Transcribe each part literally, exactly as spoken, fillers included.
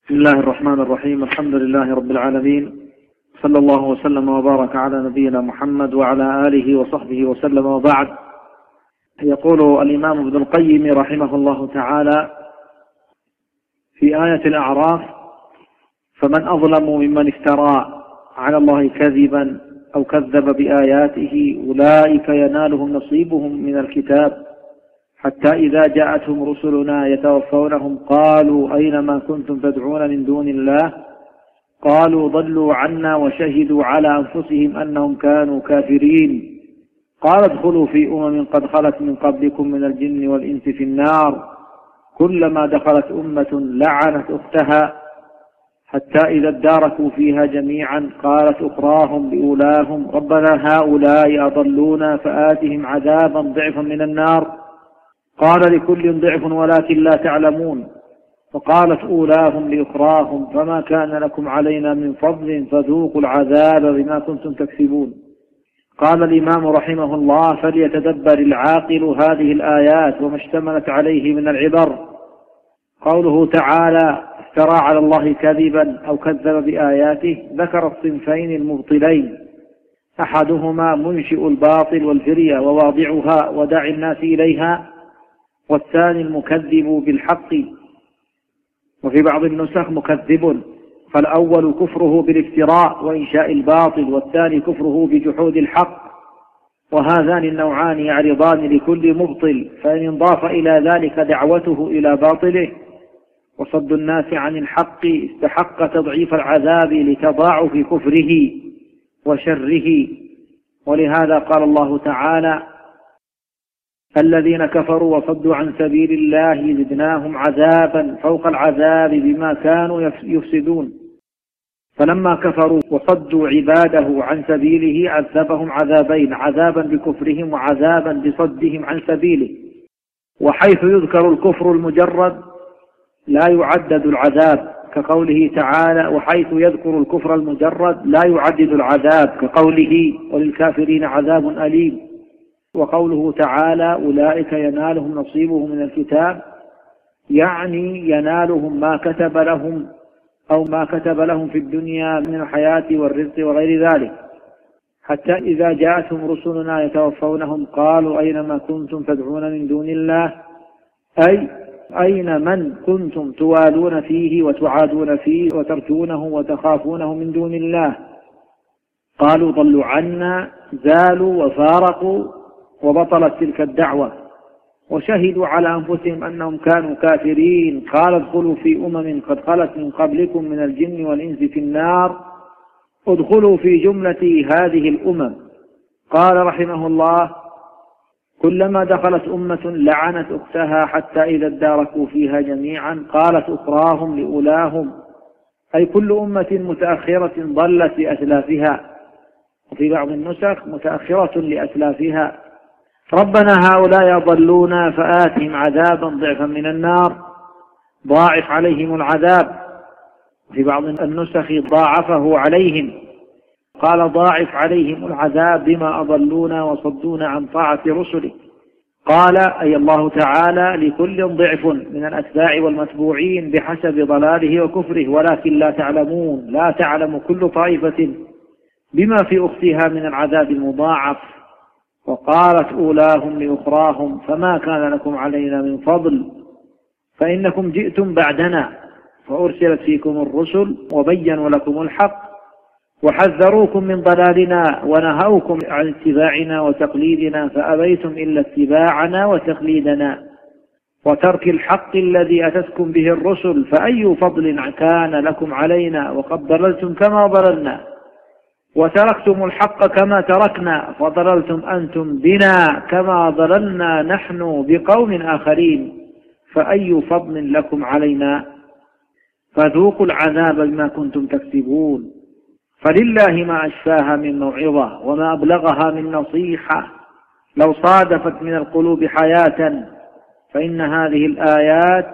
بسم الله الرحمن الرحيم. الحمد لله رب العالمين، صلى الله وسلم وبارك على نبينا محمد وعلى آله وصحبه وسلم، وبعد. يقول الإمام ابن القيم رحمه الله تعالى في آية الأعراف: فمن أظلم ممن افترى على الله كذبا أو كذب بآياته أولئك ينالهم نصيبهم من الكتاب حتى إذا جاءتهم رسلنا يتوفونهم قالوا أين ما كنتم تدعون من دون الله قالوا ضلوا عنا وشهدوا على أنفسهم أنهم كانوا كافرين قال ادخلوا في أمم قد خلت من قبلكم من الجن والإنس في النار كلما دخلت أمة لعنت أختها حتى إذا اداركوا فيها جميعا قالت أخراهم لأولاهم ربنا هؤلاء أضلونا فآتهم عذابا ضعفا من النار قال لكل ضعف ولكن لا تعلمون فقالت أولاهم لأخراهم فما كان لكم علينا من فضل فذوقوا العذاب بما كنتم تكسبون. قال الإمام رحمه الله: فليتدبر العاقل هذه الآيات وما اشتملت عليه من العبر. قوله تعالى: افترى على الله كذبا أو كذب بآياته، ذكر الصنفين المبطلين: أحدهما منشئ الباطل والفرية وواضعها وداعي الناس إليها، والثاني المكذب بالحق. وفي بعض النسخ مكذب، فالأول كفره بالافتراء وإنشاء الباطل، والثاني كفره بجحود الحق، وهذان النوعان يعرضان لكل مبطل، فإن انضاف إلى ذلك دعوته إلى باطله وصد الناس عن الحق استحق تضعيف العذاب لتضاعف كفره وشره. ولهذا قال الله تعالى: الذين كفروا وصدوا عن سبيل الله زدناهم عذابا فوق العذاب بما كانوا يفسدون. فلما كفروا وصدوا عباده عن سبيله عذبهم عذابين: عذابا بكفرهم وعذابا بصدهم عن سبيله. وحيث يذكر الكفر المجرد لا يعدد العذاب كقوله تعالى: وحيث يذكر الكفر المجرد لا يعدد العذاب كقوله: وللكافرين عذاب أليم. وقوله تعالى: أولئك ينالهم نصيبهم من الكتاب، يعني ينالهم ما كتب لهم أو ما كتب لهم في الدنيا من الحياة والرزق وغير ذلك. حتى إذا جاءتهم رسلنا يتوفونهم قالوا أين ما كنتم تدعون من دون الله، أي أين من كنتم توالون فيه وتعادون فيه وترجونه وتخافونه من دون الله. قالوا ضلوا عنا، زالوا وفارقوا وبطلت تلك الدعوة، وشهدوا على أنفسهم أنهم كانوا كافرين. قال ادخلوا في أمم قد خلت من قبلكم من الجن والإنس في النار. ادخلوا في جملة هذه الأمم. قال رحمه الله: كلما دخلت أمة لعنت أختها حتى إذا اداركوا فيها جميعا قالت أخراهم لأولاهم، أي كل أمة متأخرة ضلت لأسلافها. وفي بعض النسخ متأخرة لأسلافها: ربنا هؤلاء يضلونا فآتهم عذابا ضعفا من النار، ضاعف عليهم العذاب. في بعض النسخ ضاعفه عليهم، قال ضاعف عليهم العذاب بما أضلونا وصدونا عن طاعة رسله. قال أي الله تعالى: لكل ضعف من الأتباع والمتبوعين بحسب ضلاله وكفره ولكن لا تعلمون. لا تعلم كل طائفة بما في أختها من العذاب المضاعف. وقالت أولاهم لأخراهم فما كان لكم علينا من فضل فإنكم جئتم بعدنا فأرسلت فيكم الرسل وبينوا لكم الحق وحذروكم من ضلالنا ونهوكم عن اتباعنا وتقليدنا فأبيتم إلا اتباعنا وتقليدنا وترك الحق الذي أتتكم به الرسل فأي فضل كان لكم علينا وقد ضللتم كما ضللنا وتركتم الحق كما تركنا فضللتم أنتم بنا كما ضللنا نحن بقوم آخرين فأي فضل لكم علينا فذوقوا العذاب بما كنتم تكسبون. فلله ما أشفاها من موعظة وما أبلغها من نصيحة لو صادفت من القلوب حياة، فإن هذه الآيات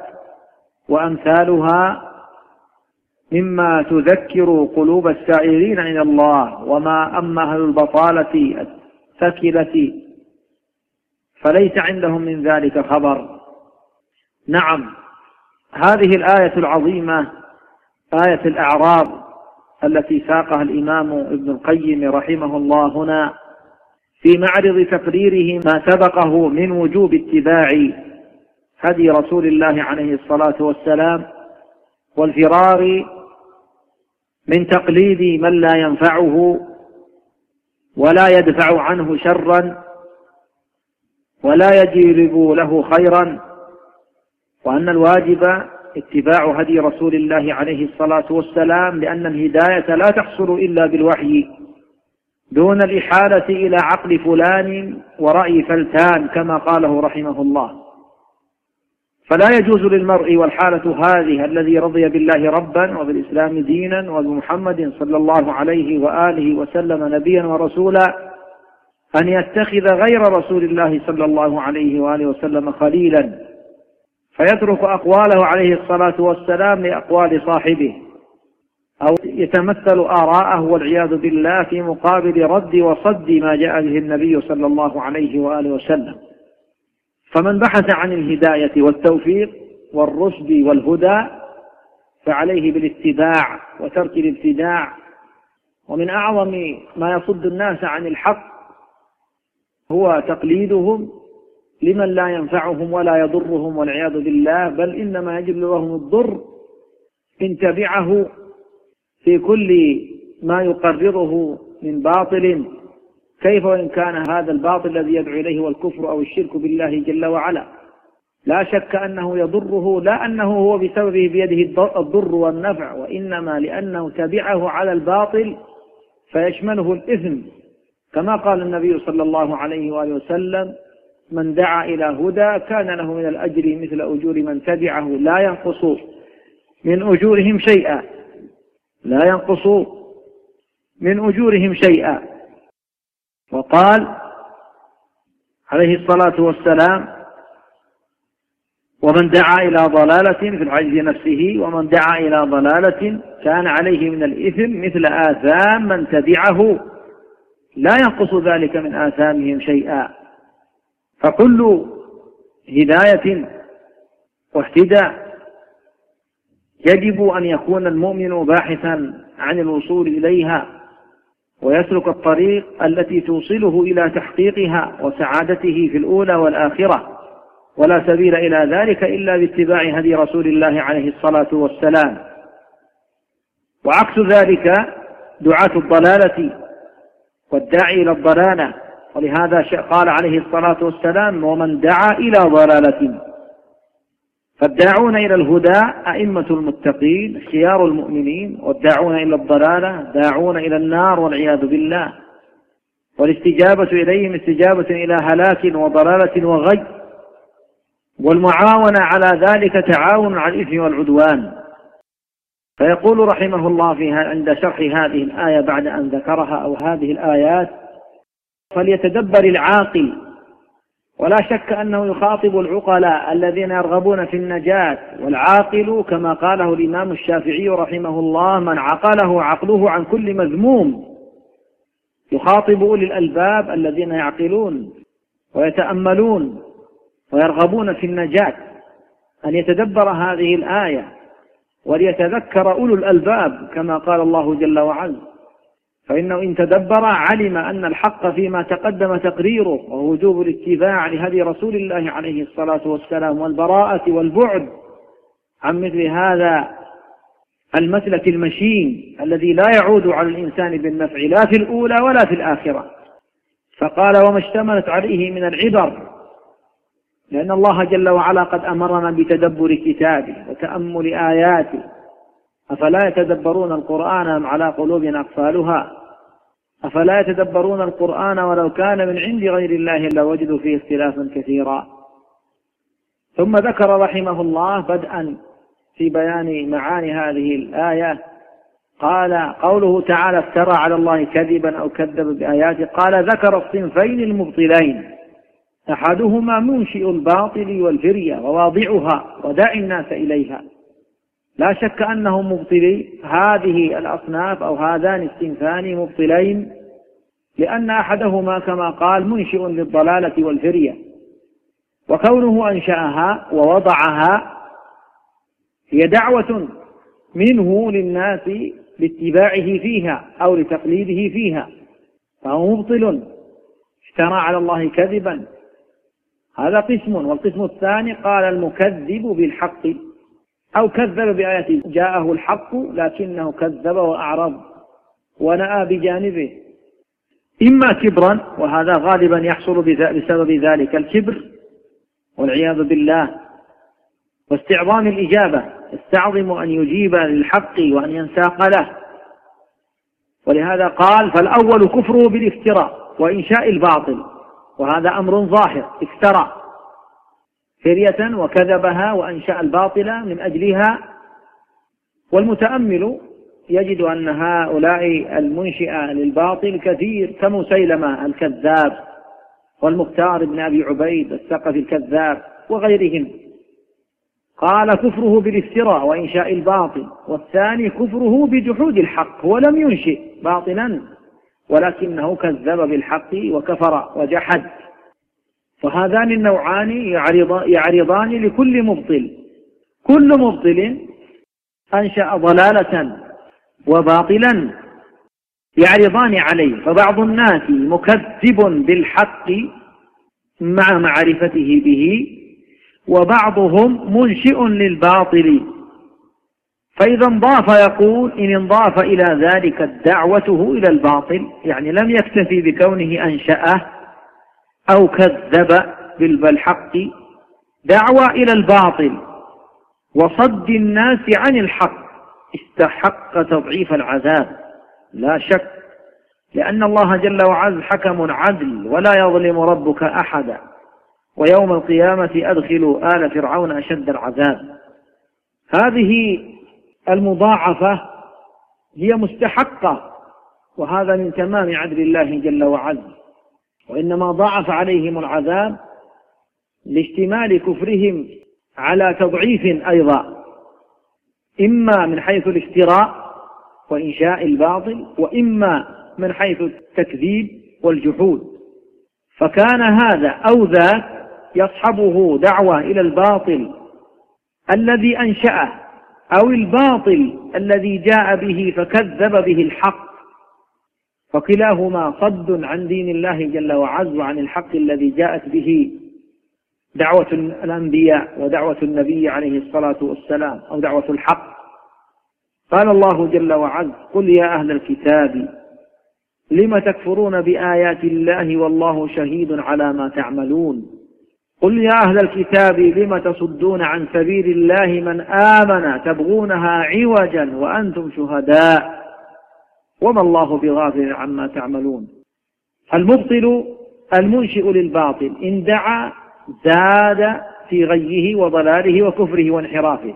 وأمثالها مما تذكر قلوب السائرين إلى الله. وما أما أهل البطالة الثكلة فليس عندهم من ذلك خبر. نعم، هذه الآية العظيمة آية الأعراض التي ساقها الإمام ابن القيم رحمه الله هنا في معرض تقريره ما سبقه من وجوب اتباع هدي رسول الله عليه الصلاة والسلام، والفرار من تقليد من لا ينفعه ولا يدفع عنه شرا ولا يجلب له خيرا، وأن الواجب اتباع هدي رسول الله عليه الصلاة والسلام، لأن الهداية لا تحصل إلا بالوحي دون الإحالة إلى عقل فلان ورأي فلتان كما قاله رحمه الله. فلا يجوز للمرء والحالة هذه الذي رضي بالله ربا وبالإسلام دينا وبمحمد صلى الله عليه وآله وسلم نبيا ورسولا أن يتخذ غير رسول الله صلى الله عليه وآله وسلم خليلا، فيترك أقواله عليه الصلاة والسلام لأقوال صاحبه، أو يتمثل آراءه والعياذ بالله في مقابل رد وصد ما جاء به النبي صلى الله عليه وآله وسلم. فمن بحث عن الهداية والتوفيق والرشد والهدى فعليه بالاتباع وترك الابتداع. ومن أعظم ما يصد الناس عن الحق هو تقليدهم لمن لا ينفعهم ولا يضرهم والعياذ بالله، بل إنما يجلب لهم الضر إن تبعه في كل ما يقرره من باطل، كيف وإن كان هذا الباطل الذي يدعو إليه والكفر أو الشرك بالله جل وعلا. لا شك أنه يضره، لا أنه هو بسببه بيده الضر والنفع، وإنما لأنه تبعه على الباطل فيشمله الإثم، كما قال النبي صلى الله عليه وآله وسلم: من دعا إلى هدى كان له من الأجر مثل أجور من تبعه لا ينقص من أجورهم شيئا لا ينقص من أجورهم شيئا. وقال عليه الصلاة والسلام: ومن دعا إلى ضلالة في العجز نفسه ومن دعا إلى ضلالة كان عليه من الإثم مثل آثام من تبعه لا ينقص ذلك من آثامهم شيئا. فكل هداية واهتداء يجب أن يكون المؤمن باحثا عن الوصول إليها ويسلك الطريق التي توصله إلى تحقيقها وسعادته في الأولى والآخرة، ولا سبيل إلى ذلك إلا باتباع هدي رسول الله عليه الصلاة والسلام. وعكس ذلك دعاة الضلالة والداعي إلى الضلالة، ولهذا قال عليه الصلاة والسلام: ومن دعا إلى ضلالة. فالداعون إلى الهدى أئمة المتقين خيار المؤمنين، والداعون إلى الضلالة داعون إلى النار والعياذ بالله، والاستجابة إليهم استجابة إلى هلاك وضلالة وغي، والمعاونة على ذلك تعاون على الإثم والعدوان. فيقول رحمه الله فيها عند شرح هذه الآية بعد أن ذكرها أو هذه الآيات: فليتدبر العاقل. ولا شك أنه يخاطب العقلاء الذين يرغبون في النجاة، والعاقل كما قاله الإمام الشافعي رحمه الله: من عقله عقله عن كل مذموم. يخاطب أولي الألباب الذين يعقلون ويتأملون ويرغبون في النجاة أن يتدبر هذه الآية، وليتذكر أولو الألباب كما قال الله جل وعلا: فإنه إن تدبر علم أن الحق فيما تقدم تقريره، ووجوب الاتباع لهدي رسول الله عليه الصلاة والسلام، والبراءة والبعد عن مثل هذا المسلك المشين الذي لا يعود على الإنسان بالنفع لا في الأولى ولا في الآخرة. فقال: وما اشتملت عليه من العبر، لأن الله جل وعلا قد أمرنا بتدبر كتابه وتأمل آياته. أفلا يتدبرون القرآن أم على قلوب أقفالها؟ أفلا يتدبرون القرآن ولو كان من عند غير الله لوجدوا فيه اختلافا كثيرا. ثم ذكر رحمه الله بدءا في بيان معاني هذه الآية، قال: قوله تعالى: افترى على الله كذبا أو كذب بآياته. قال: ذكر الصنفين المبطلين، أحدهما منشئ الباطل والفرية وواضعها وداعي الناس إليها. لا شك أنهم مبطلي هذه الأصناف أو هذان الصنفان مبطلين، لأن أحدهما كما قال منشئ للضلالة والفرية، وكونه أنشأها ووضعها هي دعوة منه للناس لاتباعه فيها أو لتقليده فيها، فهو مبطل، افترى على الله كذبا. هذا قسم. والقسم الثاني قال المكذب بالحق أو كذب بآياته، جاءه الحق لكنه كذب وأعرض ونأى بجانبه، إما كبرا، وهذا غالبا يحصل بسبب ذلك الكبر والعياذ بالله، واستعظام الإجابة، يستعظم أن يجيب للحق وأن ينساق له. ولهذا قال فالأول كفره بالافتراء وإنشاء الباطل، وهذا أمر ظاهر، افترى فرية وكذبها وأنشأ الباطل من أجلها. والمتأمل يجد أن هؤلاء المنشئة للباطل كثير، كمسيلمة الكذاب والمختار بن أبي عبيد الثقفي الكذاب وغيرهم. قال كفره بالافتراء وإنشاء الباطل، والثاني كفره بجحود الحق، هو لم ينشئ باطلا ولكنه كذب بالحق وكفر وجحد. فهذان النوعان يعرضان لكل مبطل، كل مبطل أنشأ ضلالة وباطلا يعرضان عليه. فبعض الناس مكذب بالحق مع معرفته به، وبعضهم منشئ للباطل. فإذا انضاف يقول إن انضاف إلى ذلك دعوته إلى الباطل، يعني لم يكتفي بكونه أنشأه أو كذب بالحق، دعوة إلى الباطل وصد الناس عن الحق، استحق تضعيف العذاب لا شك، لأن الله جل وعز حكم عدل ولا يظلم ربك أحدا. ويوم القيامة أدخلوا آل فرعون أشد العذاب. هذه المضاعفة هي مستحقة، وهذا من تمام عدل الله جل وعز. وإنما ضاعف عليهم العذاب لاشتمال كفرهم على تضعيف أيضا، إما من حيث الافتراء وإنشاء الباطل، وإما من حيث التكذيب والجحود. فكان هذا أو ذاك يصحبه دعوة إلى الباطل الذي أنشأه، أو الباطل الذي جاء به فكذب به الحق، فكلاهما صد عن دين الله جل وعز وعن الحق الذي جاءت به دعوة الأنبياء ودعوة النبي عليه الصلاة والسلام، أو دعوة الحق. قال الله جل وعز قل يا أهل الكتاب لم تكفرون بآيات الله والله شهيد على ما تعملون. قل يا أهل الكتاب لم تصدون عن سبيل الله من آمن تبغونها عوجا وأنتم شهداء وما الله بغافل عما تعملون. المبطل المنشئ للباطل إن دعا زاد في غيه وضلاله وكفره وانحرافه،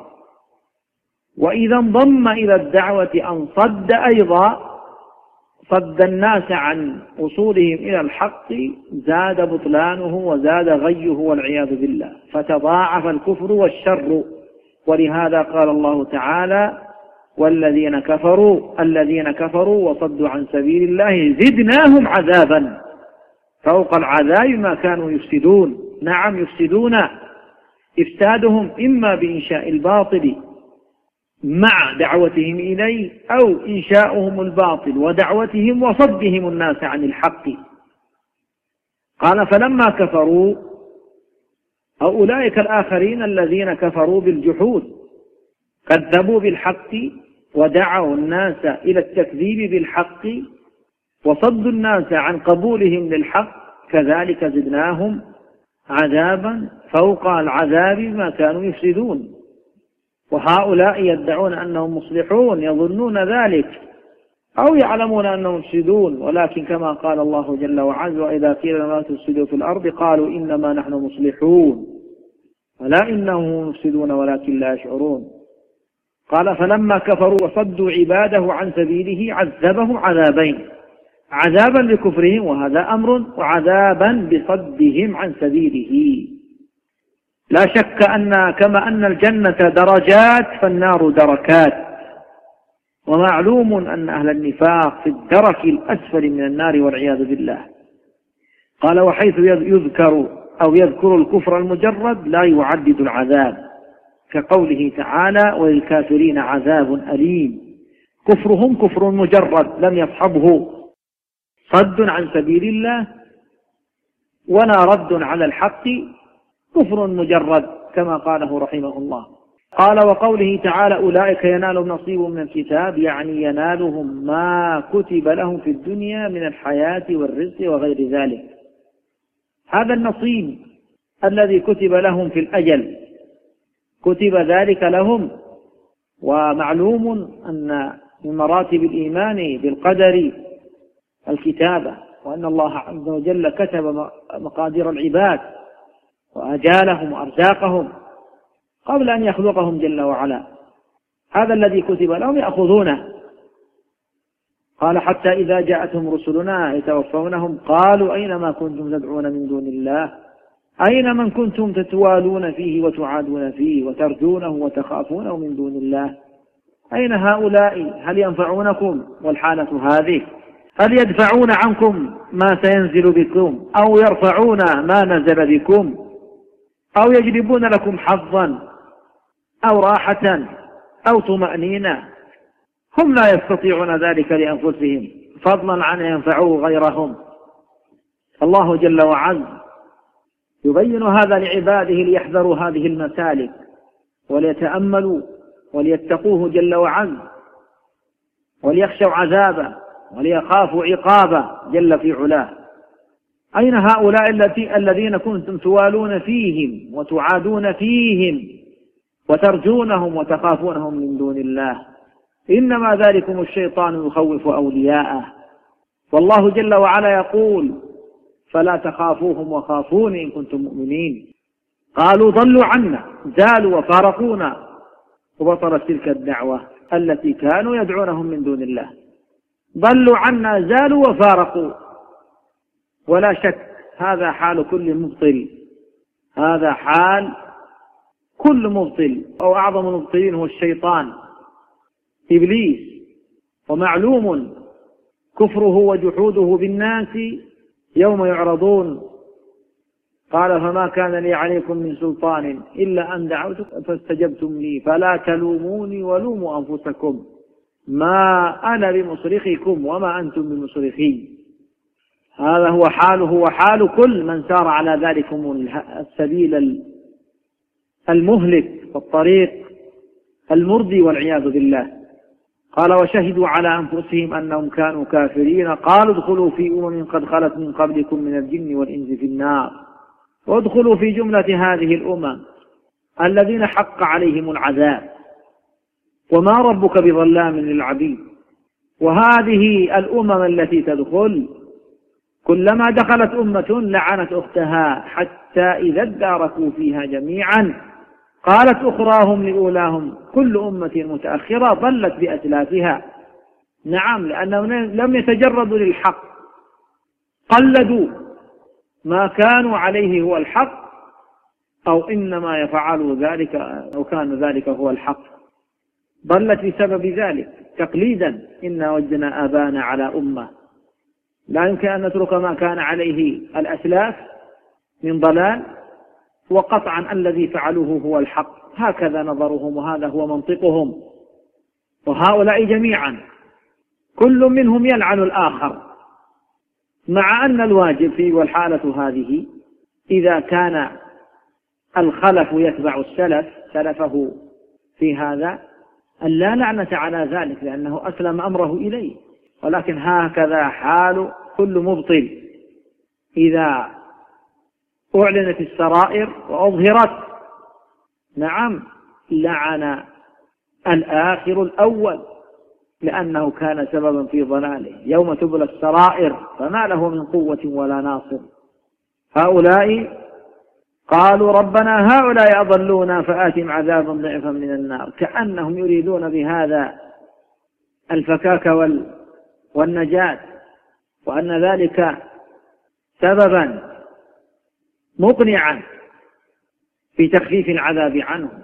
وإذا انضم إلى الدعوة أن صد أيضا صد الناس عن وصولهم إلى الحق، زاد بطلانه وزاد غيه والعياذ بالله، فتضاعف الكفر والشر. ولهذا قال الله تعالى والذين كفروا الذين كفروا وصدوا عن سبيل الله زدناهم عذابا فوق العذاب ما كانوا يفسدون. نعم يفسدون، إفسادهم إما بإنشاء الباطل مع دعوتهم إليه، أو إنشاؤهم الباطل ودعوتهم وصدهم الناس عن الحق. قال فلما كفروا، أو أولئك الآخرين الذين كفروا بالجحود كذبوا بالحق ودعوا الناس إلى التكذيب بالحق وصدوا الناس عن قبولهم للحق، كذلك زدناهم عذابا فوق العذاب ما كانوا يفسدون. وهؤلاء يدعون أنهم مصلحون، يظنون ذلك أو يعلمون أنهم مفسدون، ولكن كما قال الله جل وعز وإذا قيل لهم لا تفسدوا في الأرض قالوا إنما نحن مصلحون ولا إنهم مفسدون ولكن لا يشعرون. قال فلما كفروا وصدوا عباده عن سبيله عذبهم عذابين، عذابا لكفرهم وهذا أمر، وعذابا بصدهم عن سبيله. لا شك أن كما أن الجنة درجات فالنار دركات، ومعلوم أن أهل النفاق في الدرك الأسفل من النار والعياذ بالله. قال وحيث يذكر أو يذكر الكفر المجرد لا يعدد العذاب، كقوله تعالى وللكافرين عذاب أليم. كفرهم كفر مجرد لم يصحبه صد عن سبيل الله ولا رد على الحق، كفر مجرد كما قاله رحمه الله. قال وقوله تعالى أولئك ينالهم نصيب من الكتاب، يعني ينالهم ما كتب لهم في الدنيا من الحياة والرزق وغير ذلك. هذا النصيب الذي كتب لهم في الأجل كتب ذلك لهم. ومعلوم أن من مراتب الإيمان بالقدر الكتابة، وأن الله عز وجل كتب مقادير العباد وأجالهم وأرزاقهم قبل أن يخلقهم جل وعلا. هذا الذي كتب لهم يأخذونه. قال حتى إذا جاءتهم رسلنا يتوفونهم قالوا أين ما كنتم تدعون من دون الله، أين من كنتم تتوالون فيه وتعادون فيه وترجونه وتخافونه من دون الله، أين هؤلاء؟ هل ينفعونكم والحالة هذه؟ هل يدفعون عنكم ما سينزل بكم أو يرفعون ما نزل بكم أو يجلبون لكم حظا أو راحة أو طمأنينة؟ هم لا يستطيعون ذلك لأنفسهم فضلا عن ينفعوا غيرهم. الله جل وعز يبين هذا لعباده ليحذروا هذه المسالك وليتأملوا وليتقوه جل وعز وليخشوا عذابه وليخافوا عقابه جل في علاه. أين هؤلاء الذين كنتم توالون فيهم وتعادون فيهم وترجونهم وتخافونهم من دون الله؟ إنما ذلكم الشيطان يخوف أولياءه. والله جل وعلا يقول فلا تخافوهم وخافوني إن كنتم مؤمنين. قالوا ضلوا عنا زالوا وفارقونا وبطلت تلك الدعوة التي كانوا يدعونهم من دون الله. ضلوا عنا زالوا وفارقوا، ولا شك هذا حال كل مبطل، هذا حال كل مبطل، أو أعظم المبطلين هو الشيطان إبليس. ومعلوم كفره وجحوده بالناس يوم يعرضون. قال فما كان لي عليكم من سلطان إلا أن دعوتكم فاستجبتم لي فلا تلوموني ولوموا أنفسكم ما أنا بمصرخكم وما أنتم بمصرخي. هذا هو حاله وحال كل من سار على ذلكم السبيل المهلك والطريق المردي والعياذ بالله. قال وشهدوا على أنفسهم أنهم كانوا كافرين قالوا ادخلوا في أمم قد خلت من قبلكم من الجن والإنس في النار وادخلوا في جملة هذه الأمم الذين حق عليهم العذاب وما ربك بظلام للعبيد. وهذه الأمم التي تدخل كلما دخلت أمة لعنت أختها حتى إذا اداركوا فيها جميعا قالت أخراهم لأولاهم كل أمة متأخرة ضلت بأسلافها. نعم، لأنهم لم يتجردوا للحق، قلدوا ما كانوا عليه هو الحق، أو إنما يفعلوا ذلك أو كان ذلك هو الحق، ضلت بسبب ذلك تقليدا. إنا وجدنا آبانا على أمة. لا يمكن أن نترك ما كان عليه الأسلاف من ضلال، وقطعا الذي فعلوه هو الحق. هكذا نظرهم وهذا هو منطقهم. وهؤلاء جميعا كل منهم يلعن الآخر، مع أن الواجب فيه والحالة هذه إذا كان الخلف يتبع السلف سلفه في هذا أن لا لعنة على ذلك لأنه أسلم أمره إليه. ولكن هكذا حال كل مبطل إذا أعلنت السرائر وأظهرت. نعم، لعن الآخر الأول لأنه كان سببا في ضلاله. يوم تبلى السرائر فما له من قوة ولا ناصر. هؤلاء قالوا ربنا هؤلاء أضلونا فآتهم عذابا ضعفا من النار، كأنهم يريدون بهذا الفكاك والنجاة، وأن ذلك سببا مقنعا في تخفيف العذاب عنهم.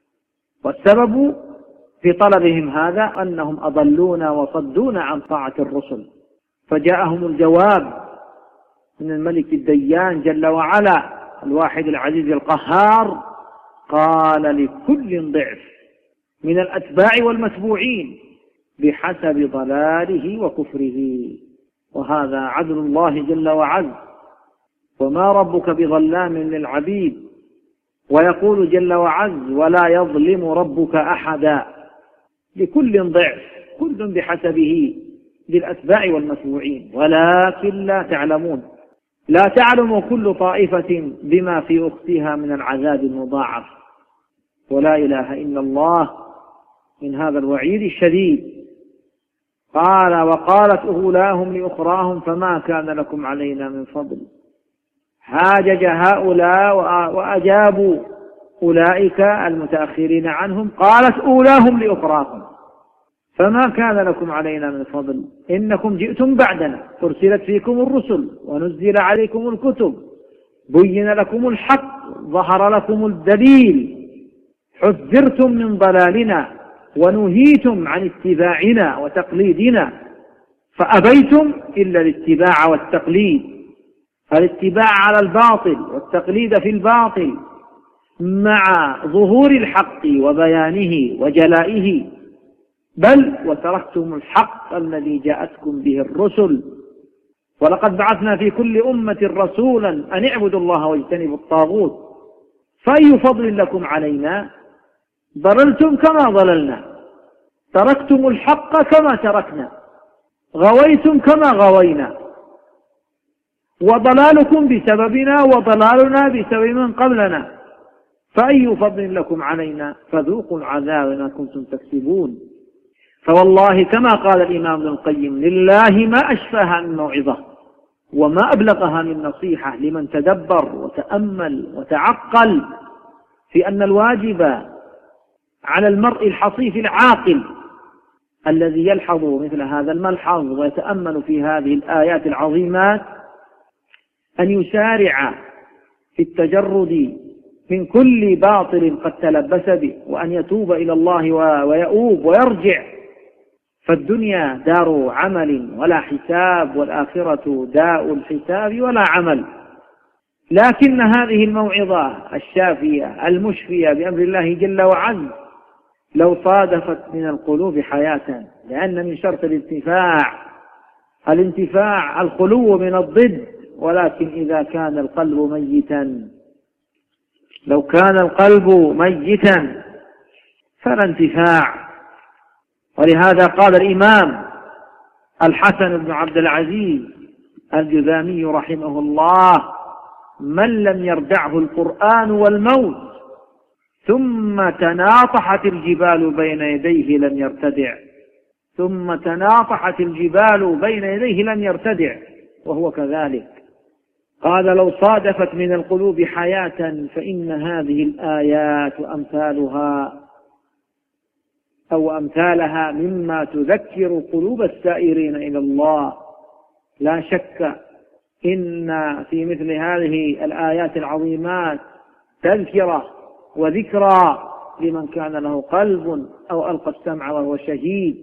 والسبب في طلبهم هذا أنهم أضلونا وصدونا عن طاعة الرسل. فجاءهم الجواب من الملك الديان جل وعلا الواحد العزيز القهار قال لكل ضعف من الأتباع والمتبوعين بحسب ضلاله وكفره. وهذا عدل الله جل وعز، وما ربك بظلام للعبيد. ويقول جل وعز: ولا يظلم ربك أحدا. لكل ضعف، كل بحسبه للأتباع والمتبوعين، ولكن لا تعلمون. لا تعلم كل طائفة بما في أختها من العذاب المضاعف. ولا إله إلا الله من هذا الوعيد الشديد. قال: وقالت أولاهم لأخراهم فما كان لكم علينا من فضل. هاجج هؤلاء وأجابوا أولئك المتأخرين عنهم. قالت أولاهم لأخراهم فما كان لكم علينا من فضل إنكم جئتم بعدنا، أرسلت فيكم الرسل ونزل عليكم الكتب، بين لكم الحق، ظهر لكم الدليل، حذرتم من ضلالنا ونهيتم عن اتباعنا وتقليدنا، فأبيتم إلا الاتباع والتقليد. فالاتباع على الباطل والتقليد في الباطل مع ظهور الحق وبيانه وجلائه، بل وتركتم الحق الذي جاءتكم به الرسل. ولقد بعثنا في كل أمة رسولا أن اعبدوا الله واجتنبوا الطاغوت، فأي فضل لكم علينا؟ ضللتم كما ضللنا، تركتم الحق كما تركنا، غويتم كما غوينا، وضلالكم بسببنا وضلالنا بسبب من قبلنا، فأي فضل لكم علينا؟ فذوقوا العذاب ما كنتم تكسبون. فوالله كما قال الإمام ابن القيم: لله ما أشفاها من موعظة وما أبلغها من نصيحة لمن تدبر وتأمل وتعقل في أن الواجب على المرء الحصيف العاقل الذي يلحظ مثل هذا الملحظ ويتأمل في هذه الآيات العظيمات أن يسارع في التجرد من كل باطل قد تلبس به، وأن يتوب إلى الله ويؤوب ويرجع. فالدنيا دار عمل ولا حساب، والآخرة داء الحساب ولا عمل. لكن هذه الموعظة الشافية المشفية بأمر الله جل وعز لو صادفت من القلوب حياة، لأن من شرط الانتفاع الانتفاع الخلو من الضد، ولكن إذا كان القلب ميتا، لو كان القلب ميتا فلا انتفاع. ولهذا قال الإمام الحسن بن عبد العزيز الجذامي رحمه الله: من لم يردعه القرآن والموت ثم تناطحت الجبال بين يديه لم يرتدع. ثم تناطحت الجبال بين يديه لم يرتدع، وهو كذلك. قال: لو صادفت من القلوب حياة فإن هذه الآيات أمثالها أو أمثالها مما تذكر قلوب السائرين إلى الله. لا شك إن في مثل هذه الآيات العظيمات تذكرة وذكرى لمن كان له قلب أو ألقى السمع وهو شهيد.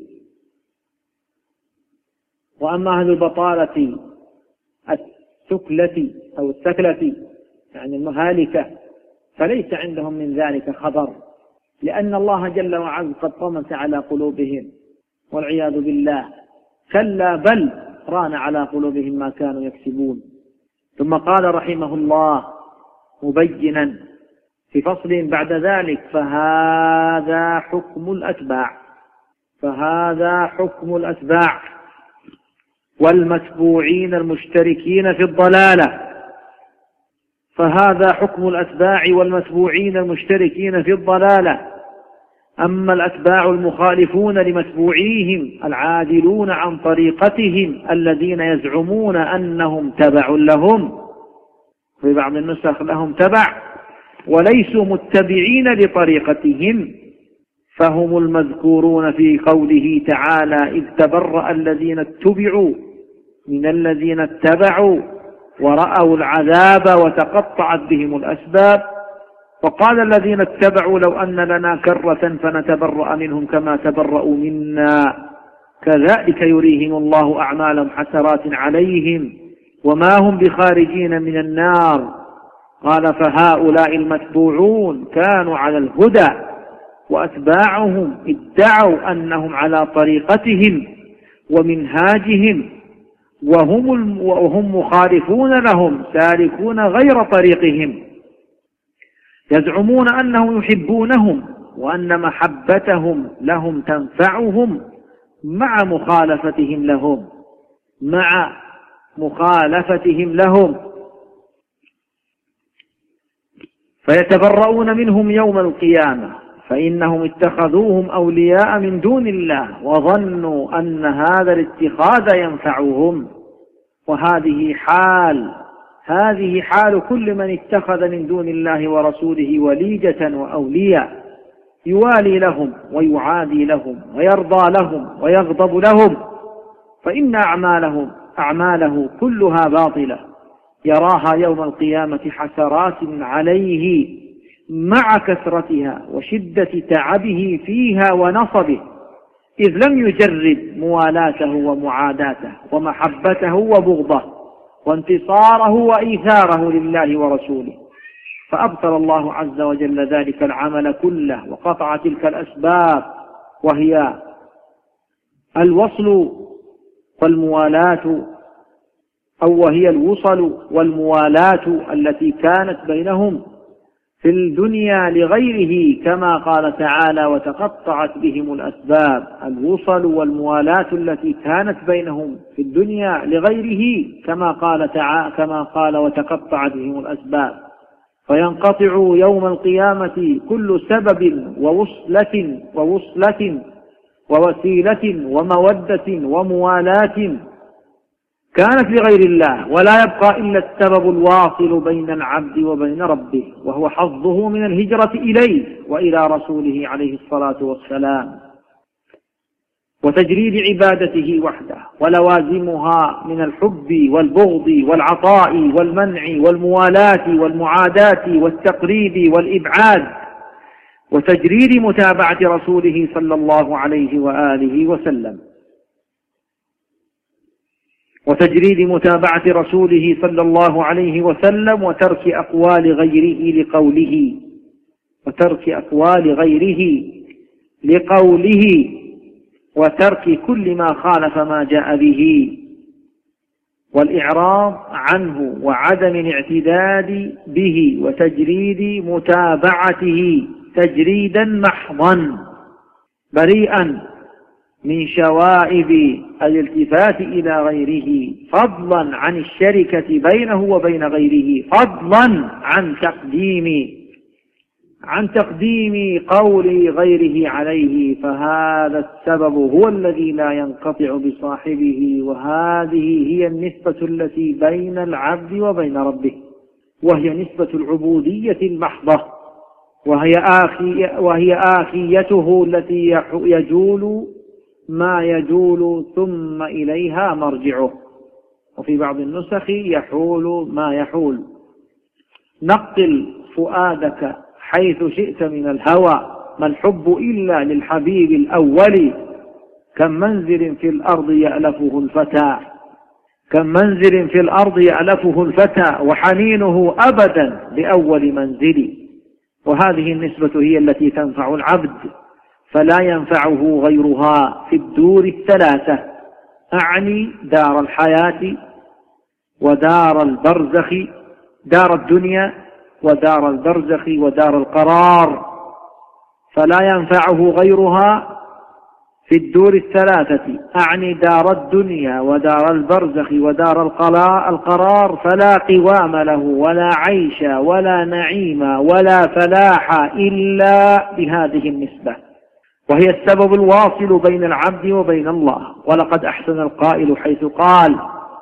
وأما أهل البطالة الثكلة أو الثكلة يعني المهالكة فليس عندهم من ذلك خبر، لأن الله جل وعلا قد طمس على قلوبهم والعياذ بالله. كلا بل ران على قلوبهم ما كانوا يكسبون. ثم قال رحمه الله مبينا في فصل بعد ذلك: فهذا حكم الأتباع فهذا حكم الأتباع والمتبوعين المشتركين في الضلالة فهذا حكم الأتباع والمتبوعين المشتركين في الضلالة. أما الأتباع المخالفون لمتبوعيهم العادلون عن طريقتهم الذين يزعمون أنهم تبع لهم، في بعض النسخ لهم تبع وليسوا متبعين لطريقتهم، فهم المذكورون في قوله تعالى: إذ تبرأ الذين اتبعوا من الذين اتبعوا ورأوا العذاب وتقطعت بهم الأسباب. وقال الذين اتبعوا: لو أن لنا كرة فنتبرأ منهم كما تبرأوا منا كذلك يريهم الله أعمالهم حسرات عليهم وما هم بخارجين من النار قال فهؤلاء المتبوعون كانوا على الهدى وأتباعهم ادعوا أنهم على طريقتهم ومنهاجهم وهم, وهم مخالفون لهم سالكون غير طريقهم، يزعمون أنهم يحبونهم وأن محبتهم لهم تنفعهم مع مخالفتهم لهم مع مخالفتهم لهم فيتبرؤون منهم يوم القيامة، فإنهم اتخذوهم أولياء من دون الله وظنوا أن هذا الاتخاذ ينفعهم. وهذه حال هذه حال كل من اتخذ من دون الله ورسوله وليجة وأولياء يوالي لهم ويعادي لهم ويرضى لهم ويغضب لهم، فإن أعمالهم أعماله كلها باطلة يراها يوم القيامة حسرات عليه مع كثرتها وشدة تعبه فيها ونصبه، إذ لم يجرد موالاته ومعاداته ومحبته وبغضه وانتصاره وإيثاره لله ورسوله، فأبطل الله عز وجل ذلك العمل كله وقطع تلك الأسباب، وهي الوصل والموالاة أو وهي الوصل والموالاة التي كانت بينهم في الدنيا لغيره، كما قال تعالى وتقطعت بهم الأسباب. الوصل والموالاة التي كانت بينهم في الدنيا لغيره كما قال تعالى كما قال وتقطعت بهم الأسباب، فينقطع يوم القيامة كل سبب ووصلة ووصلة ووسيلة ومودة وموالاة كانت لغير الله، ولا يبقى إلا السبب الواصل بين العبد وبين ربه، وهو حظه من الهجرة إليه وإلى رسوله عليه الصلاة والسلام وتجريد عبادته وحده، ولوازمها من الحب والبغض والعطاء والمنع والموالاة والمعاداة والتقريب والإبعاد، وتجريد متابعة رسوله صلى الله عليه وآله وسلم وتجريد متابعة رسوله صلى الله عليه وسلم وترك أقوال غيره لقوله وترك أقوال غيره لقوله وترك كل ما خالف ما جاء به، والإعراض عنه وعدم الاعتداد به وتجريد متابعته تجريدا محضا بريئا من شوائب الالتفات إلى غيره، فضلا عن الشركة بينه وبين غيره، فضلا عن تقديم عن تقديم قول غيره عليه، فهذا السبب هو الذي لا ينقطع بصاحبه، وهذه هي النسبة التي بين العبد وبين ربه، وهي نسبة العبودية المحضة، وهي آخي وهي آخيته التي يجول ما يجول ثم إليها مرجعه، وفي بعض النسخ يحول ما يحول. نقل فؤادك حيث شئت من الهوى، ما الحب إلا للحبيب الأول، كم منزل في الأرض يألفه الفتى كم منزل في الأرض يألفه الفتى وحنينه أبدا لأول منزل. وهذه النسبة هي التي تنفع العبد، فلا ينفعه غيرها في الدور الثلاثة، أعني دار الحياة ودار البرزخ دار الدنيا ودار البرزخ ودار القرار، فلا ينفعه غيرها في الدور الثلاثة، أعني دار الدنيا ودار البرزخ ودار القرار، فلا قوام له ولا عيش ولا نعيم ولا فلاح إلا بهذه النسبة، وهي السبب الواصل بين العبد وبين الله. ولقد أحسن القائل حيث قال: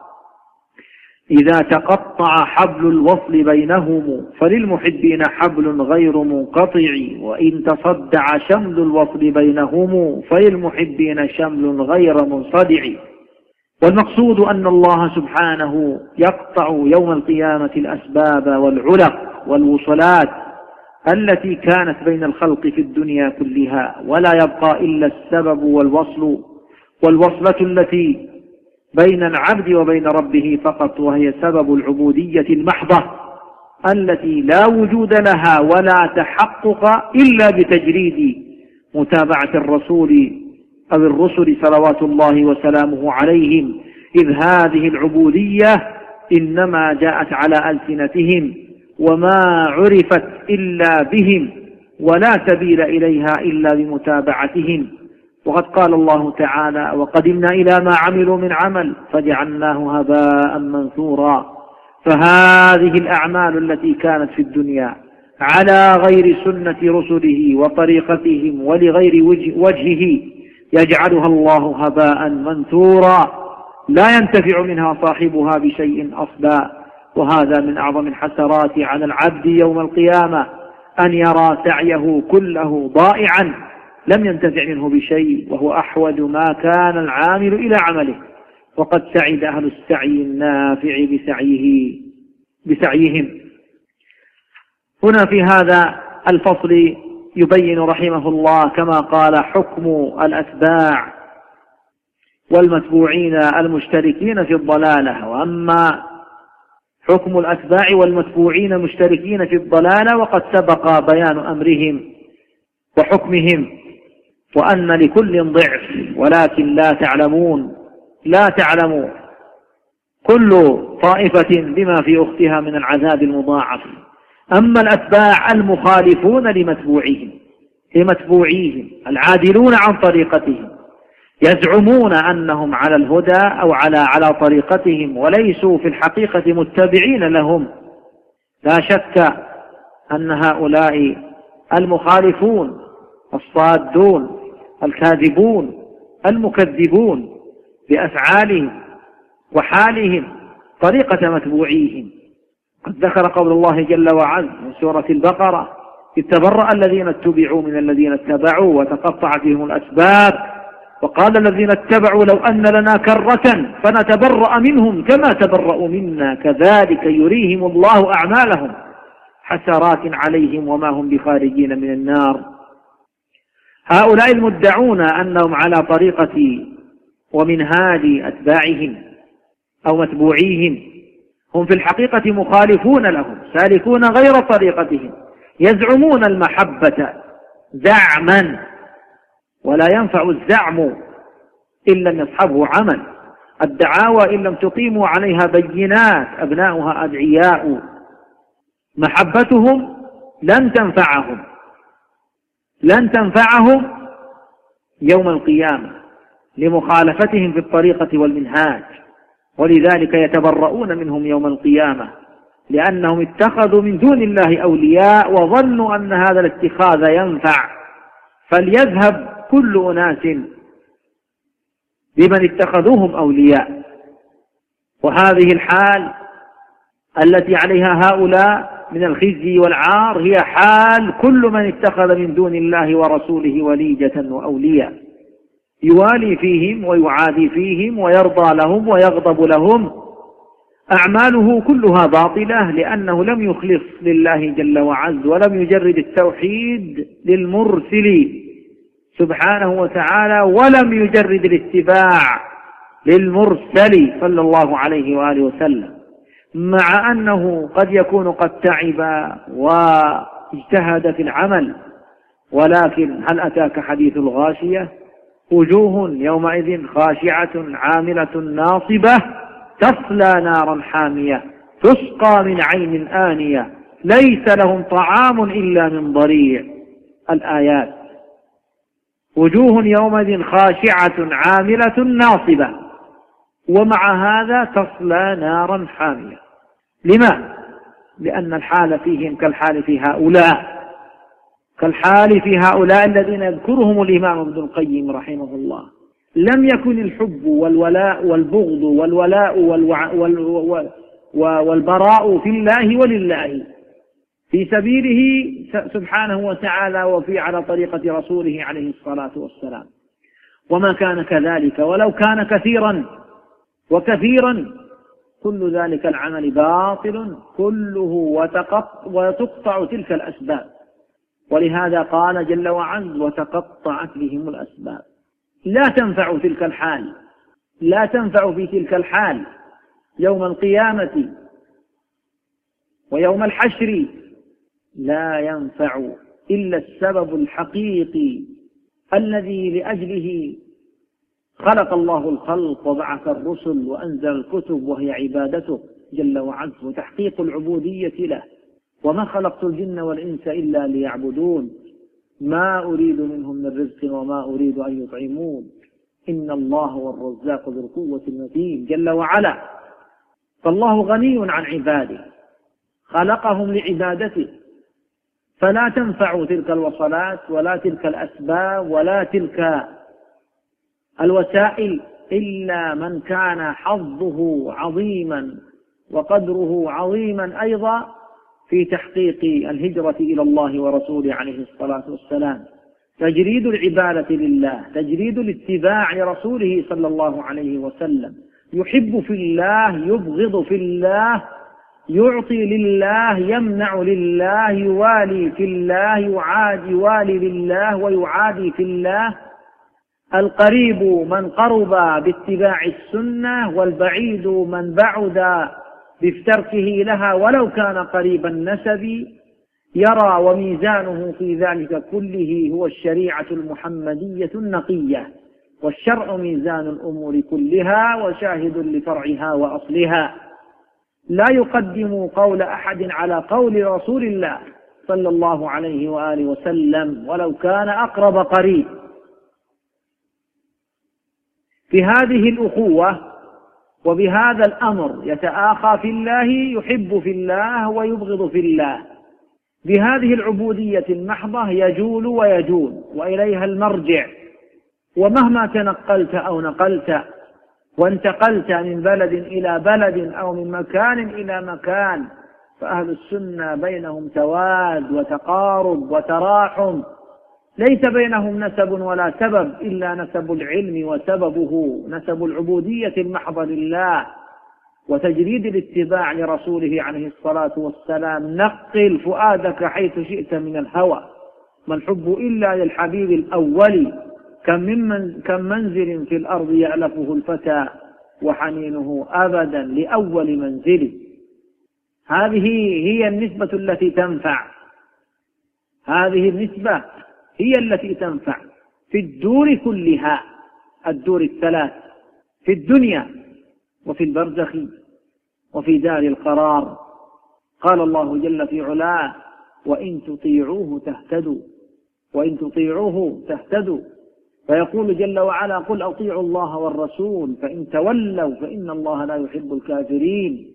إذا تقطع حبل الوصل بينهم فللمحبين حبل غير منقطع، وإن تصدع شمل الوصل بينهم فللمحبين شمل غير منصدع. والمقصود أن الله سبحانه يقطع يوم القيامة الأسباب والعلق والوصلات التي كانت بين الخلق في الدنيا كلها، ولا يبقى إلا السبب والوصل والوصلة التي بين العبد وبين ربه فقط، وهي سبب العبودية المحضة التي لا وجود لها ولا تحقق إلا بتجريد متابعة الرسول أو الرسل صلوات الله وسلامه عليهم، إذ هذه العبودية إنما جاءت على ألسنتهم وما عرفت إلا بهم، ولا سبيل إليها إلا بمتابعتهم. وقد قال الله تعالى: وقدمنا إلى ما عملوا من عمل فجعلناه هباء منثورا. فهذه الأعمال التي كانت في الدنيا على غير سنة رسله وطريقتهم ولغير وجهه يجعلها الله هباء منثورا، لا ينتفع منها صاحبها بشيء أصلا. وهذا من أعظم الحسرات على العبد يوم القيامة، أن يرى سعيه كله ضائعا لم ينتفع منه بشيء، وهو أحوج ما كان العامل إلى عمله. وقد سعد أهل السعي النافع بسعيه بسعيهم. هنا في هذا الفصل يبين رحمه الله كما قال حكم الأتباع والمتبوعين المشتركين في الضلالة. وأما حكم الأتباع والمتبوعين المشتركين في الضلالة وقد سبق بيان أمرهم وحكمهم، وأن لكل ضعف ولكن لا تعلمون لا تعلم كل طائفة بما في أختها من العذاب المضاعف. أما الأتباع المخالفون لمتبوعيهم لمتبوعيهم العادلون عن طريقتهم يزعمون أنهم على الهدى أو على على طريقتهم وليسوا في الحقيقة متبعين لهم. لا شك أن هؤلاء المخالفون الصادون الكاذبون المكذبون بأفعالهم وحالهم طريقة متبوعيهم. قد ذكر قول الله جل وعلا من سورة البقرة: إذ تبرأ الذين اتبعوا من الذين اتبعوا وتقطعت بهم الأسباب وقال الذين اتبعوا لو أن لنا كرة فنتبرأ منهم كما تبرأوا منا كذلك يريهم الله أعمالهم حسرات عليهم وما هم بخارجين من النار. هؤلاء المدعون أنهم على طريقة ومنهاج أتباعهم أو متبوعيهم هم في الحقيقة مخالفون لهم سالكون غير طريقتهم، يزعمون المحبة زعما، ولا ينفع الزعم إن لم يصحبه عمل. الدعاوى إن لم تقيموا عليها بينات أبناؤها أدعياء. محبتهم لن تنفعهم لن تنفعهم يوم القيامة لمخالفتهم في الطريقة والمنهاج، ولذلك يتبرؤون منهم يوم القيامة لأنهم اتخذوا من دون الله أولياء وظنوا أن هذا الاتخاذ ينفع. فليذهب كل أناس بمن اتخذوهم أولياء. وهذه الحال التي عليها هؤلاء من الخزي والعار هي حال كل من اتخذ من دون الله ورسوله وليجة وأولياء، يوالي فيهم ويعادي فيهم ويرضى لهم ويغضب لهم. أعماله كلها باطلة لأنه لم يخلص لله جل وعز ولم يجرد التوحيد للمرسل سبحانه وتعالى ولم يجرد الاتباع للمرسل صلى الله عليه وآله وسلم، مع أنه قد يكون قد تعب واجتهد في العمل. ولكن هل أتاك حديث الغاشية؟ وجوه يومئذ خاشعة عاملة ناصبة تصلى نارا حامية تسقى من عين آنية ليس لهم طعام إلا من ضريع. الآيات. وجوه يومئذ خاشعة عاملة ناصبة، ومع هذا تصلى نارا حامية. لما؟ لأن الحال فيهم كالحال في هؤلاء كالحال في هؤلاء الذين يذكرهم الإمام ابن القيم رحمه الله. لم يكن الحب والولاء والبغض والولاء والوع... وال... والبراء في الله ولله في سبيله سبحانه وتعالى وفي على طريقة رسوله عليه الصلاة والسلام. وما كان كذلك، ولو كان كثيرا وكثيرا كل ذلك العمل باطل كله وتقطع تلك الأسباب. ولهذا قال جل وعز: وتقطعت بهم الأسباب. لا تنفع تلك الحال لا تنفع في تلك الحال يوم القيامة ويوم الحشر لا ينفع إلا السبب الحقيقي الذي لأجله خلق الله الخلق وبعث الرسل وأنزل الكتب، وهي عبادته جل وعز وتحقيق العبودية له. وما خلقت الجن والإنس إلا ليعبدون ما أريد منهم من رزق وما أريد أن يطعمون إن الله هو الرزاق ذو القوة المتين جل وعلا. فالله غني عن عباده، خلقهم لعبادته، فلا تنفع تلك الوصلات ولا تلك الأسباب ولا تلك الوسائل إلا من كان حظه عظيما وقدره عظيما أيضا في تحقيق الهجرة إلى الله ورسوله عليه الصلاة والسلام. تجريد العبادة لله، تجريد الاتباع لرسوله صلى الله عليه وسلم، يحب في الله، يبغض في الله، يعطي لله، يمنع لله، يوالي في الله، يعادي يوالي لله ويعادي في الله. القريب من قرب باتباع السنة، والبعيد من بعد بتركه لها ولو كان قريب النسب. يرى وميزانه في ذلك كله هو الشريعة المحمدية النقية، والشرع ميزان الأمور كلها وشاهد لفرعها وأصلها. لا يقدم قول أحد على قول رسول الله صلى الله عليه وآله وسلم ولو كان أقرب قريب. في هذه الأخوة وبهذا الأمر يتآخى في الله، يحب في الله ويبغض في الله. بهذه العبودية المحضة يجول ويجول وإليها المرجع. ومهما تنقلت أو نقلت وانتقلت من بلد إلى بلد أو من مكان إلى مكان، فأهل السنة بينهم تواد وتقارب وتراحم، ليس بينهم نسب ولا سبب إلا نسب العلم، وسببه نسب العبودية المحضة لله وتجريد الاتباع لرسوله عليه الصلاة والسلام. نقل فؤادك حيث شئت من الهوى، ما الحب إلا للحبيب الأول، كم من كم منزل في الأرض يألفه الفتى وحنينه أبدا لأول منزل. هذه هي النسبة التي تنفع، هذه النسبة هي التي تنفع في الدور كلها، الدور الثلاث، في الدنيا وفي البرزخ وفي دار القرار. قال الله جل في علاه: وإن تطيعوه تهتدوا، وإن تطيعوه تهتدوا. فيقول جل وعلا: قل أطيعوا الله والرسول فإن تولوا فإن الله لا يحب الكافرين.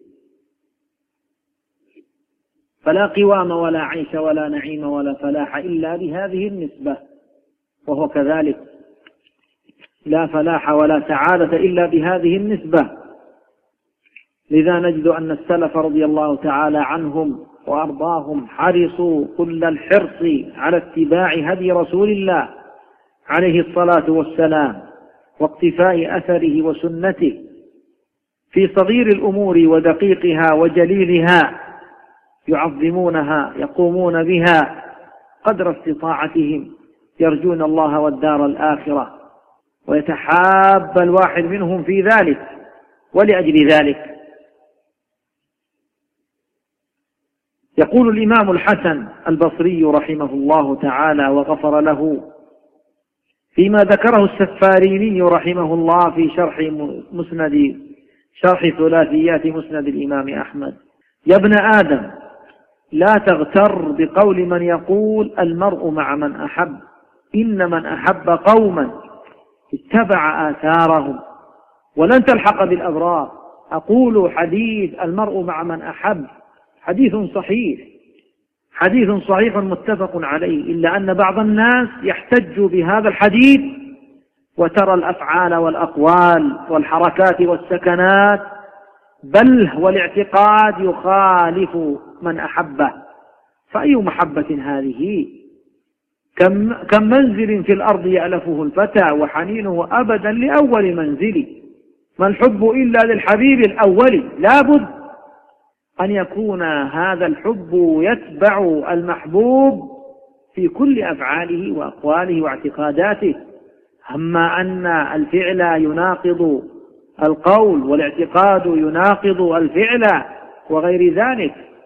فلا قوام ولا عيش ولا نعيم ولا فلاح إلا بهذه النسبة، وهو كذلك، لا فلاح ولا سعادة إلا بهذه النسبة. لذا نجد أن السلف رضي الله تعالى عنهم وأرضاهم حرصوا كل الحرص على اتباع هدي رسول الله عليه الصلاة والسلام واقتفاء أثره وسنته في صغير الأمور ودقيقها وجليلها، يعظمونها، يقومون بها قدر استطاعتهم، يرجون الله والدار الآخرة، ويتحاب الواحد منهم في ذلك. ولأجل ذلك يقول الإمام الحسن البصري رحمه الله تعالى وغفر له فيما ذكره السفاريني رحمه الله في شرح مسند شرح ثلاثيات مسند الإمام أحمد: يا ابن آدم، لا تغتر بقول من يقول المرء مع من أحب، إن من أحب قوما اتبع آثارهم ولن تلحق بالأبرار. أقول حديث المرء مع من أحب حديث صحيح، حديث صحيح متفق عليه، إلا أن بعض الناس يحتج بهذا الحديث وترى الأفعال والأقوال والحركات والسكنات بل والاعتقاد يخالف من أحبه. فأي محبة هذه؟ كم, كم منزل في الأرض يألفه الفتى وحنينه أبدا لأول منزل. ما الحب إلا للحبيب الأول. لابد أن يكون هذا الحب يتبع المحبوب في كل أفعاله وأقواله واعتقاداته. أما أن الفعل يناقض القول والاعتقاد يناقض الفعل وغير ذلك،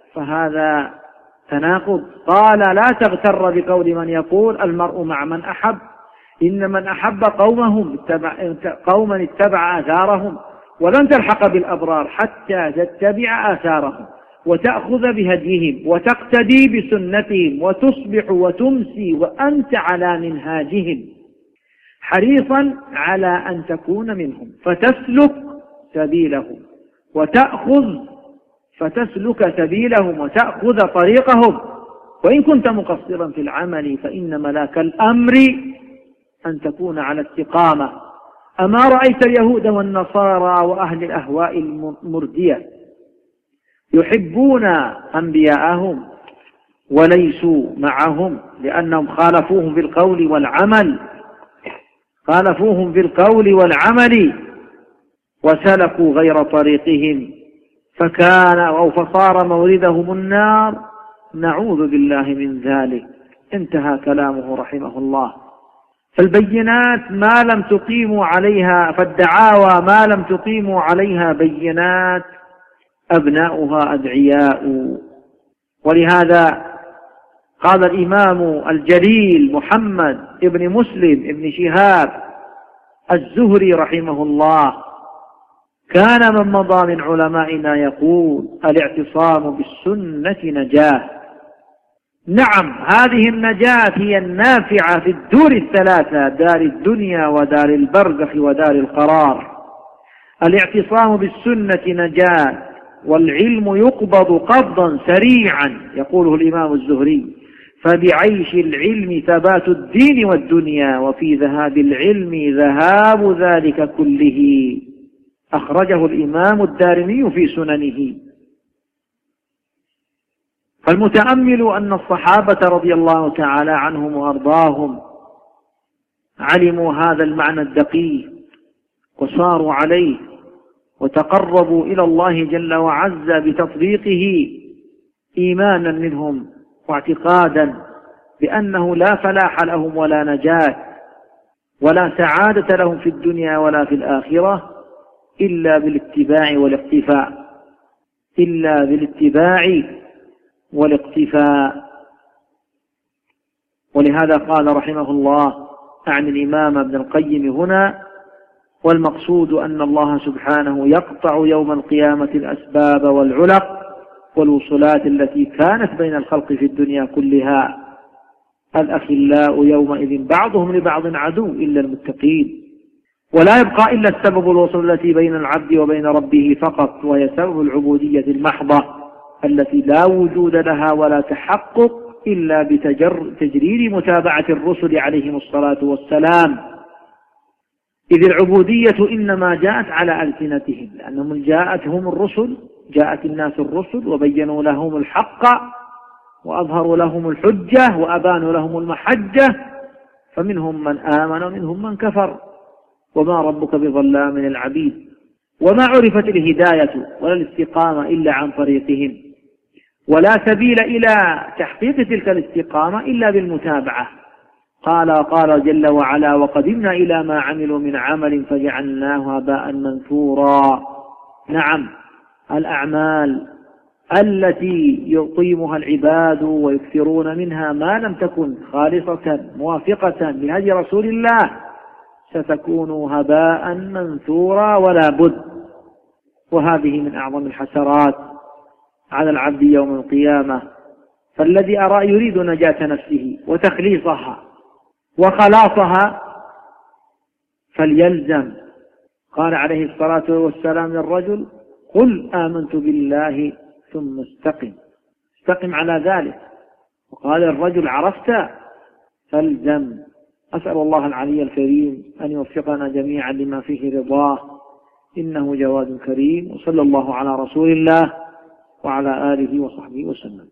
فهذا تناقض. قال لا تغتر بقول من يقول المرء مع من أحب، إن من أحب قومهم اتبع قوما اتبع آثارهم، ولن تلحق بالأبرار حتى تتبع آثارهم وتأخذ بهديهم وتقتدي بسنتهم وتصبح وتمسي وأنت على منهاجهم حريصا على أن تكون منهم فتسلك سبيلهم وتأخذ فتسلك سبيلهم وتأخذ طريقهم. وإن كنت مقصرا في العمل فإن ملاك الأمر أن تكون على استقامة. أما رأيت اليهود والنصارى وأهل الأهواء المردية يحبون أنبياءهم وليسوا معهم لأنهم خالفوهم في القول والعمل خالفوهم في القول والعمل وسلكوا غير طريقهم فكان أو فصار موردهم النار، نعوذ بالله من ذلك. انتهى كلامه رحمه الله. فالبينات ما لم تقيموا عليها فالدعاوى ما لم تقيموا عليها بينات أبناؤها أدعياء. ولهذا قال الإمام الجليل محمد ابن مسلم ابن شهاب الزهري رحمه الله: كان من مضى من علمائنا يقول الاعتصام بالسنة نجاة. نعم، هذه النجاة هي النافعة في الدور الثلاثة، دار الدنيا ودار البرزخ ودار القرار. الاعتصام بالسنة نجاة، والعلم يقبض قبضا سريعا، يقوله الإمام الزهري: فبعيش العلم ثبات الدين والدنيا، وفي ذهاب العلم ذهاب ذلك كله. أخرجه الإمام الدارمي في سننه. فالمتأمل أن الصحابة رضي الله تعالى عنهم وأرضاهم علموا هذا المعنى الدقيق وصاروا عليه وتقربوا إلى الله جل وعز بتطبيقه إيمانا منهم واعتقادا بأنه لا فلاح لهم ولا نجاة ولا سعادة لهم في الدنيا ولا في الآخرة إلا بالاتباع والاقتفاء إلا بالاتباع والاقتفاء. ولهذا قال رحمه الله عن الإمام ابن القيم هنا: والمقصود أن الله سبحانه يقطع يوم القيامة الأسباب والعلق والوصلات التي كانت بين الخلق في الدنيا كلها. الأخلاء يومئذ بعضهم لبعض عدو إلا المتقين، ولا يبقى إلا السبب الوصل التي بين العبد وبين ربه فقط، وهي سبب العبودية المحضة التي لا وجود لها ولا تحقق إلا بتجريد متابعة الرسل عليهم الصلاة والسلام، إذ العبودية إنما جاءت على ألسنتهم، لأنهم جاءتهم الرسل جاءت الناس الرسل وبينوا لهم الحق وأظهروا لهم الحجة وأبانوا لهم المحجة، فمنهم من آمن ومنهم من كفر، وما ربك بظلام للعبيد. وما عرفت الهداية ولا الاستقامة إلا عن طريقهم، ولا سبيل إلى تحقيق تلك الاستقامة إلا بالمتابعة. قال قال جل وعلا: وقدمنا إلى ما عملوا من عمل فجعلناه هباء منثورا. نعم، الأعمال التي يقيمها العباد ويكثرون منها ما لم تكن خالصة موافقة لهدي رسول الله ستكون هباء منثورا ولا بد. وهذه من أعظم الحسرات على العبد يوم القيامة. فالذي أرى يريد نجاة نفسه وتخليصها وخلاصها فليلزم. قال عليه الصلاة والسلام للرجل: قل آمنت بالله ثم استقم استقم على ذلك. وقال الرجل: عرفت؟ فالزم. أسأل الله العلي الكريم أن يوفقنا جميعا لما فيه رضاه، إنه جواد كريم. وصلى الله على رسول الله وعلى آله وصحبه وسلم.